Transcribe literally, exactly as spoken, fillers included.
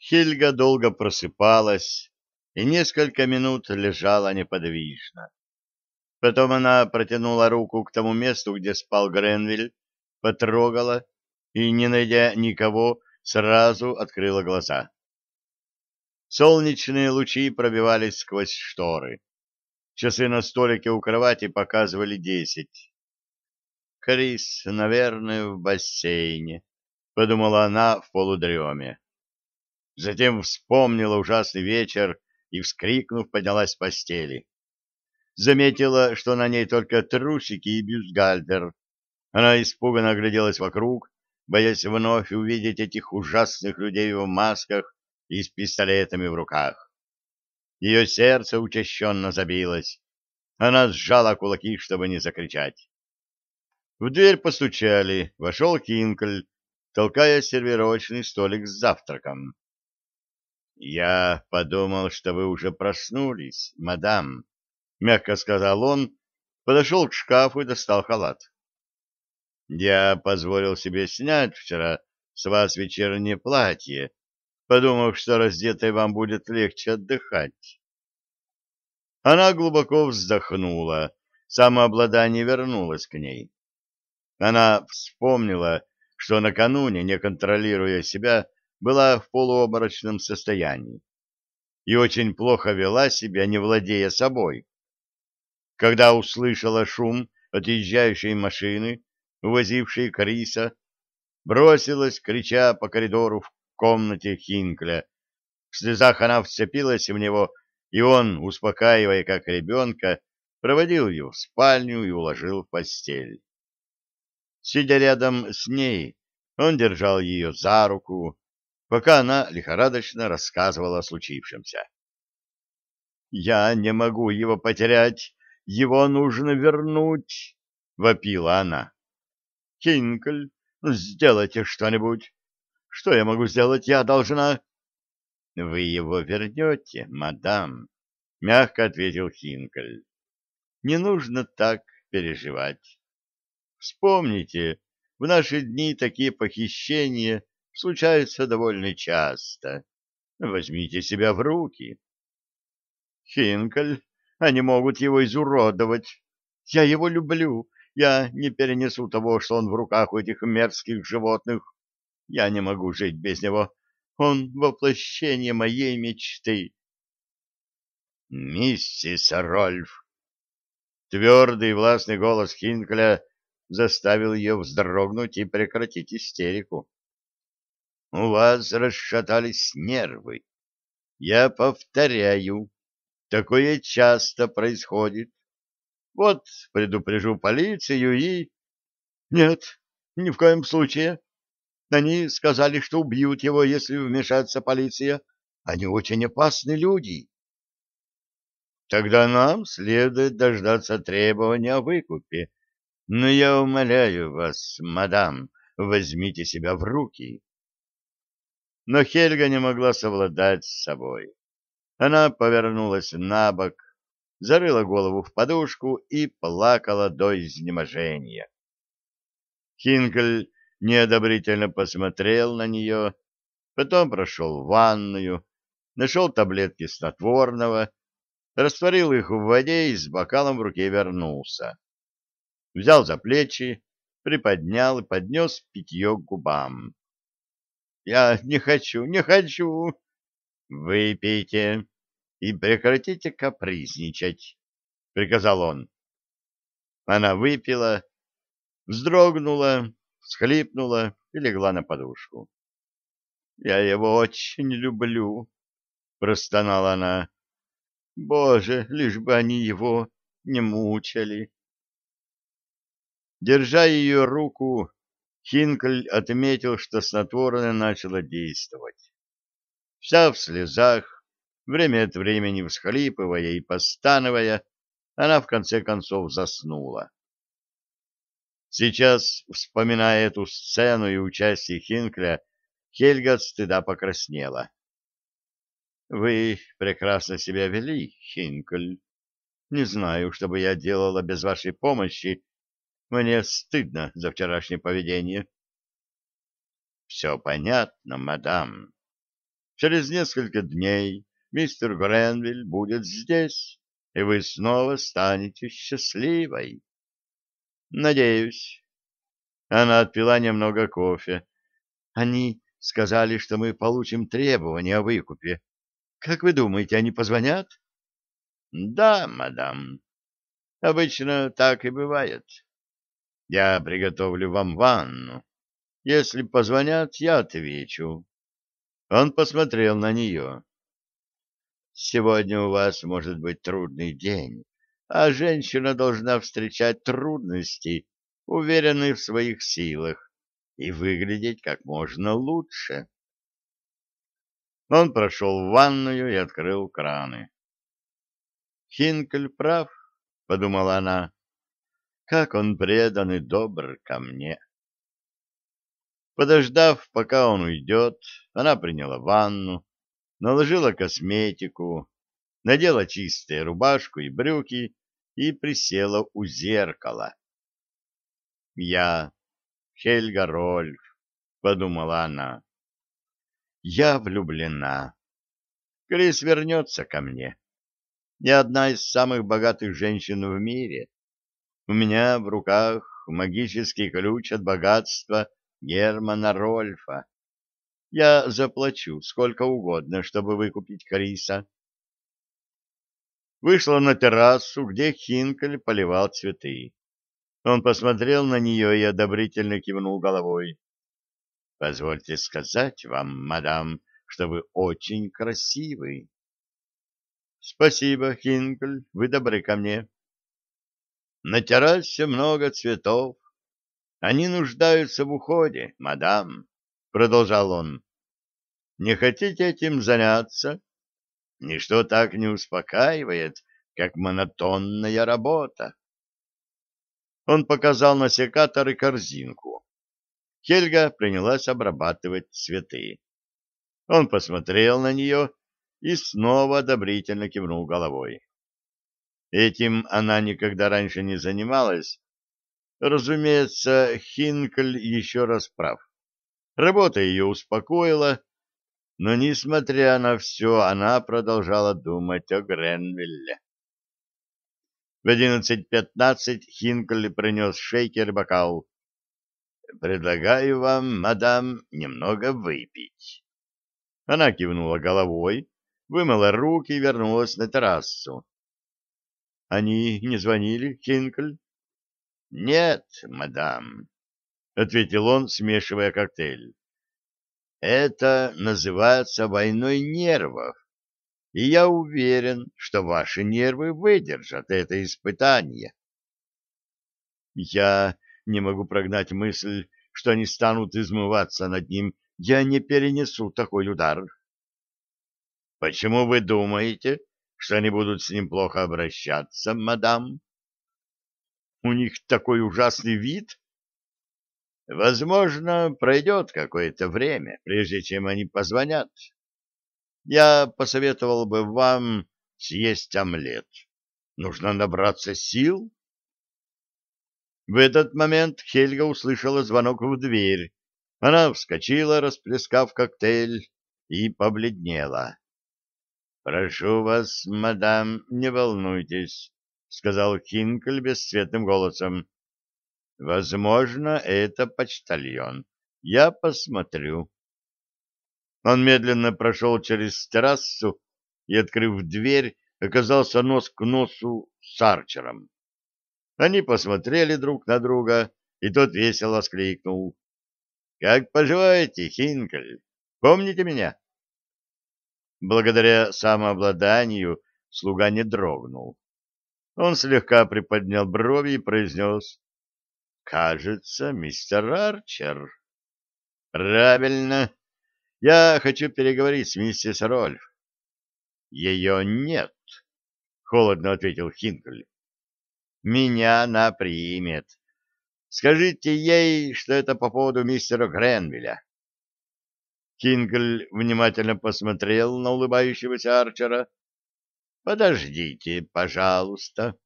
Хельга долго просыпалась и несколько минут лежала неподвижно. Потом она протянула руку к тому месту, где спал Гренвиль, потрогала и, не найдя никого, сразу открыла глаза. Солнечные лучи пробивались сквозь шторы. Часы на столике у кровати показывали десять. «Крис, наверное, в бассейне», — подумала она в полудреме. Затем вспомнила ужасный вечер и, вскрикнув, поднялась с постели. Заметила, что на ней только трусики и бюстгальтер. Она испуганно огляделась вокруг, боясь вновь увидеть этих ужасных людей в масках и с пистолетами в руках. Ее сердце учащенно забилось. Она сжала кулаки, чтобы не закричать. В дверь постучали. Вошел Хинкль, толкая сервировочный столик с завтраком. «Я подумал, что вы уже проснулись, мадам», — мягко сказал он, подошел к шкафу и достал халат. «Я позволил себе снять вчера с вас вечернее платье, подумав, что раздетой вам будет легче отдыхать». Она глубоко вздохнула, самообладание вернулось к ней. Она вспомнила, что накануне, не контролируя себя, была в полуобморочном состоянии и очень плохо вела себя, не владея собой. Когда услышала шум отъезжающей машины, увозившей Криса, бросилась, крича по коридору в комнате Хинкля. В слезах она вцепилась в него, и он, успокаивая как ребенка, проводил ее в спальню и уложил в постель. Сидя рядом с ней, он держал ее за руку, пока она лихорадочно рассказывала о случившемся. «Я не могу его потерять, его нужно вернуть», — вопила она. «Хинкль, ну, сделайте что-нибудь. Что я могу сделать? Я должна...» «Вы его вернете, мадам», — мягко ответил Хинкль. «Не нужно так переживать. Вспомните, в наши дни такие похищения случаются довольно часто. Возьмите себя в руки». «Хинкель, они могут его изуродовать. Я его люблю. Я не перенесу того, что он в руках у этих мерзких животных. Я не могу жить без него. Он воплощение моей мечты». «Миссис Рольф!» Твердый и властный голос Хинкля заставил ее вздрогнуть и прекратить истерику. «У вас расшатались нервы. Я повторяю, такое часто происходит. Вот предупрежу полицию и...» «Нет, ни в коем случае. Они сказали, что убьют его, если вмешается полиция. Они очень опасны люди». «Тогда нам следует дождаться требования о выкупе. Но я умоляю вас, мадам, возьмите себя в руки». Но Хельга не могла совладать с собой. Она повернулась на бок, зарыла голову в подушку и плакала до изнеможения. Хинкель неодобрительно посмотрел на нее, потом прошел в ванную, нашел таблетки снотворного, растворил их в воде и с бокалом в руке вернулся. Взял за плечи, приподнял и поднес питье к губам. «Я не хочу, не хочу!» «Выпейте и прекратите капризничать», — приказал он. Она выпила, вздрогнула, всхлипнула и легла на подушку. «Я его очень люблю», — простонала она. «Боже, лишь бы они его не мучили». Держа ее руку, Хинкль отметил, что снотворное начало действовать. Вся в слезах, время от времени всхлипывая и постановая, она в конце концов заснула. Сейчас, вспоминая эту сцену и участие Хинкля, Хельга от стыда покраснела. «Вы прекрасно себя вели, Хинкль. Не знаю, что бы я делала без вашей помощи. Мне стыдно за вчерашнее поведение». «Все понятно, мадам. Через несколько дней мистер Гренвилл будет здесь, и вы снова станете счастливой. Надеюсь. Она отпила немного кофе. Они сказали, что мы получим требования о выкупе. Как вы думаете, они позвонят? Да, мадам. Обычно так и бывает. Я приготовлю вам ванну. Если позвонят, я отвечу. Он посмотрел на нее. Сегодня у вас может быть трудный день, а женщина должна встречать трудности, уверенной в своих силах, и выглядеть как можно лучше. Он прошел в ванную и открыл краны. «Хинкель прав», — подумала она, — «как он предан и добр ко мне». Подождав, пока он уйдет, она приняла ванну, наложила косметику, надела чистую рубашку и брюки и присела у зеркала. «Я Хельга Рольф», — подумала она, — «я влюблена. Крис вернется ко мне. Я одна из самых богатых женщин в мире. У меня в руках магический ключ от богатства Германа Рольфа. Я заплачу сколько угодно, чтобы выкупить Криса». Вышла на террасу, где Хинкель поливал цветы. Он посмотрел на нее и одобрительно кивнул головой. — Позвольте сказать вам, мадам, что вы очень красивый. — Спасибо, Хинкель, вы добры ко мне. — На террасе много цветов. Они нуждаются в уходе, мадам, — продолжал он. — Не хотите этим заняться? Ничто так не успокаивает, как монотонная работа. Он показал на секатор и корзинку. Хельга принялась обрабатывать цветы. Он посмотрел на нее и снова одобрительно кивнул головой. Этим она никогда раньше не занималась. Разумеется, Хинкель еще раз прав. Работа ее успокоила, но, несмотря на все, она продолжала думать о Гренвилле. В одиннадцать пятнадцать Хинкель принес шейкер и бокал. «Предлагаю вам, мадам, немного выпить». Она кивнула головой, вымыла руки и вернулась на террасу. «Они не звонили, Хинкель?» «Нет, мадам», — ответил он, смешивая коктейль. «Это называется войной нервов, и я уверен, что ваши нервы выдержат это испытание». «Я не могу прогнать мысль, что они станут измываться над ним. Я не перенесу такой удар». «Почему вы думаете, что они будут с ним плохо обращаться, мадам?» «У них такой ужасный вид». «Возможно, пройдет какое-то время, прежде чем они позвонят. Я посоветовал бы вам съесть омлет. Нужно набраться сил». В этот момент Хельга услышала звонок в дверь. Она вскочила, расплескав коктейль, и побледнела. «Прошу вас, мадам, не волнуйтесь», — сказал Хинкель бесцветным голосом. «Возможно, это почтальон. Я посмотрю». Он медленно прошел через террасу и, открыв дверь, оказался нос к носу с Арчером. Они посмотрели друг на друга, и тот весело воскликнул: «Как поживаете, Хинкель? Помните меня?» Благодаря самообладанию слуга не дрогнул. Он слегка приподнял брови и произнес: «Кажется, мистер Арчер». «Правильно. Я хочу переговорить с миссис Рольф». «Ее нет», — холодно ответил Хинкель. «Меня она примет. Скажите ей, что это по поводу мистера Гренвилля». Хинкель внимательно посмотрел на улыбающегося Арчера. «Подождите, пожалуйста».